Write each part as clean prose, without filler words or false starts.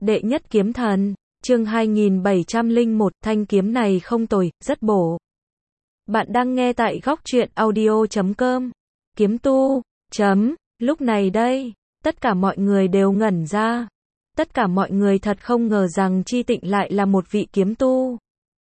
Đệ nhất kiếm thần, chương 2701, thanh kiếm này không tồi, rất bổ. Bạn đang nghe tại góc truyện audio.com. Kiếm tu, lúc này đây, tất cả mọi người đều ngẩn ra. Tất cả mọi người thật không ngờ rằng Chi Tịnh lại là một vị kiếm tu.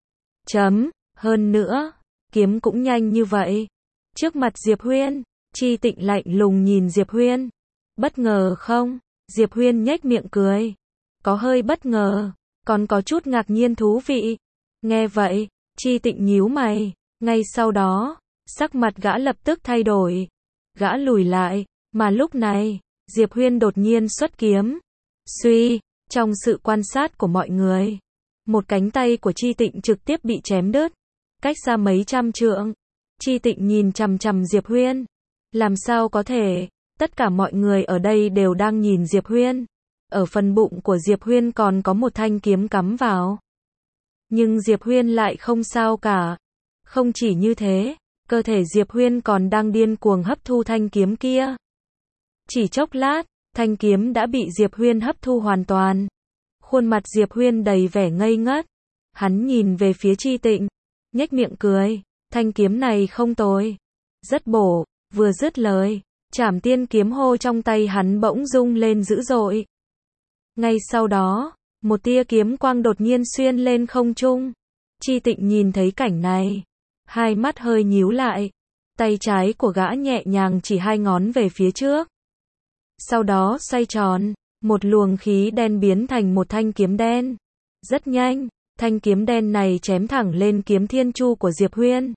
Hơn nữa, kiếm cũng nhanh như vậy. Trước mặt Diệp Huyên, Chi Tịnh lạnh lùng nhìn Diệp Huyên. Bất ngờ không? Diệp Huyên nhếch miệng cười. Có hơi bất ngờ, còn có chút ngạc nhiên thú vị. Nghe vậy, Chi Tịnh nhíu mày. Ngay sau đó, sắc mặt gã lập tức thay đổi. Gã lùi lại, mà lúc này, Diệp Huyên đột nhiên xuất kiếm. Suy, trong sự quan sát của mọi người, một cánh tay của Chi Tịnh trực tiếp bị chém đứt, cách xa mấy trăm trượng. Chi Tịnh nhìn chằm chằm Diệp Huyên. Làm sao có thể? Tất cả mọi người ở đây đều đang nhìn Diệp Huyên. Ở phần bụng của Diệp Huyên còn có một thanh kiếm cắm vào. Nhưng Diệp Huyên lại không sao cả. Không chỉ như thế, cơ thể Diệp Huyên còn đang điên cuồng hấp thu thanh kiếm kia. Chỉ chốc lát, thanh kiếm đã bị Diệp Huyên hấp thu hoàn toàn. Khuôn mặt Diệp Huyên đầy vẻ ngây ngất. Hắn nhìn về phía Chi Tịnh, nhếch miệng cười. Thanh kiếm này không tồi, rất bổ. Vừa dứt lời, Trảm Tiên kiếm hô trong tay hắn bỗng rung lên dữ dội. Ngay sau đó, một tia kiếm quang đột nhiên xuyên lên không trung. Chi Tịnh nhìn thấy cảnh này, hai mắt hơi nhíu lại. Tay trái của gã nhẹ nhàng chỉ hai ngón về phía trước. Sau đó xoay tròn, một luồng khí đen biến thành một thanh kiếm đen. Rất nhanh, thanh kiếm đen này chém thẳng lên kiếm thiên chu của Diệp Huyên.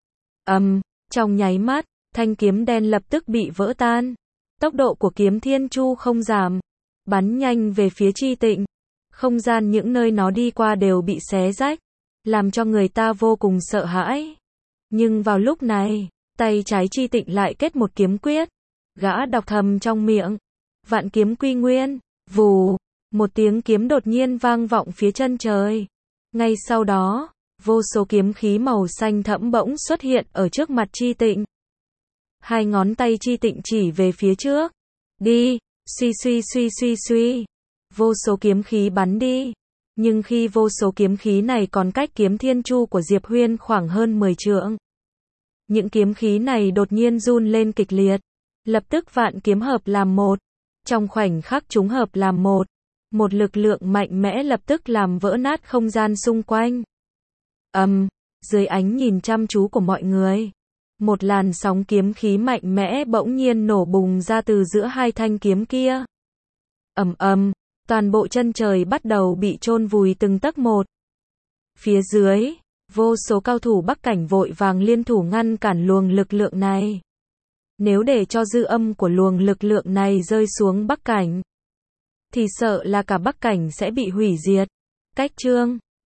Trong nháy mắt, thanh kiếm đen lập tức bị vỡ tan. Tốc độ của kiếm thiên chu không giảm, bắn nhanh về phía Chi Tịnh. Không gian những nơi nó đi qua đều bị xé rách, làm cho người ta vô cùng sợ hãi. Nhưng vào lúc này, tay trái Chi Tịnh lại kết một kiếm quyết. Gã đọc thầm trong miệng, Vạn kiếm quy nguyên. Vù, một tiếng kiếm đột nhiên vang vọng phía chân trời. Ngay sau đó, vô số kiếm khí màu xanh thẫm bỗng xuất hiện ở trước mặt Chi Tịnh. Hai ngón tay Chi Tịnh chỉ về phía trước. Đi, suy. Vô số kiếm khí bắn đi. Nhưng khi vô số kiếm khí này còn cách kiếm thiên chu của Diệp Huyên khoảng hơn 10 trượng. Những kiếm khí này đột nhiên run lên kịch liệt. Lập tức vạn kiếm hợp làm một. Trong khoảnh khắc chúng hợp làm một. Một lực lượng mạnh mẽ lập tức làm vỡ nát không gian xung quanh. Dưới ánh nhìn chăm chú của mọi người, một làn sóng kiếm khí mạnh mẽ bỗng nhiên nổ bùng ra từ giữa hai thanh kiếm kia. Toàn bộ chân trời bắt đầu bị chôn vùi từng tấc một. Phía dưới, vô số cao thủ Bắc Cảnh vội vàng liên thủ ngăn cản luồng lực lượng này. Nếu để cho dư âm của luồng lực lượng này rơi xuống Bắc Cảnh, thì sợ là cả Bắc Cảnh sẽ bị hủy diệt. Cách chương